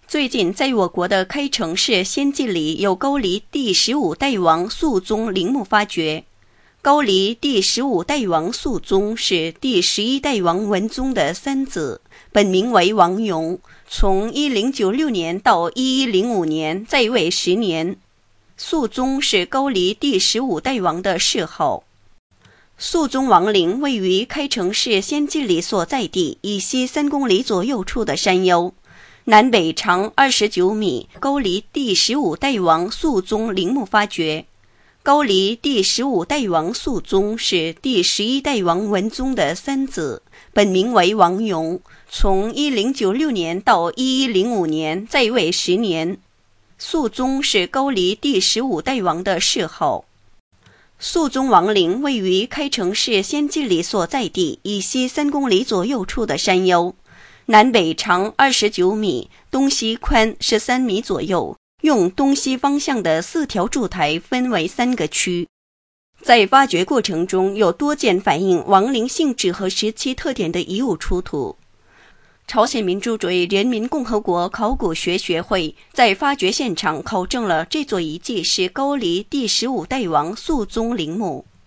最近在我国的开城市仙迹里有高丽第15代王肃宗陵墓发掘。高丽第15代王肃宗是第11代王文宗的三子，本名为王永，从1096年到1105年在位10年。肃宗是高丽第15代王的谥号。肃宗王陵位于开城市仙迹里所在地以西3公里左右处的山腰，南北长29米。高丽第15代王肃宗陵墓发掘。高丽第15代王肃宗是第11代王文宗的三子，本名为王永，从1096年到1105年在位10年。肃宗是高丽第15代王的谥号。肃宗王陵位于开城市仙迹里所在地以西3公里左右处的山腰，南北长29米，东西宽13米左右，用东西方向的4条柱台分为3个区。在发掘过程中，有多件反映王陵性质和时期特点的遗物出土。朝鲜民主主义人民共和国考古学学会在发掘现场考证了这座遗迹是高丽第15代王肃宗陵墓。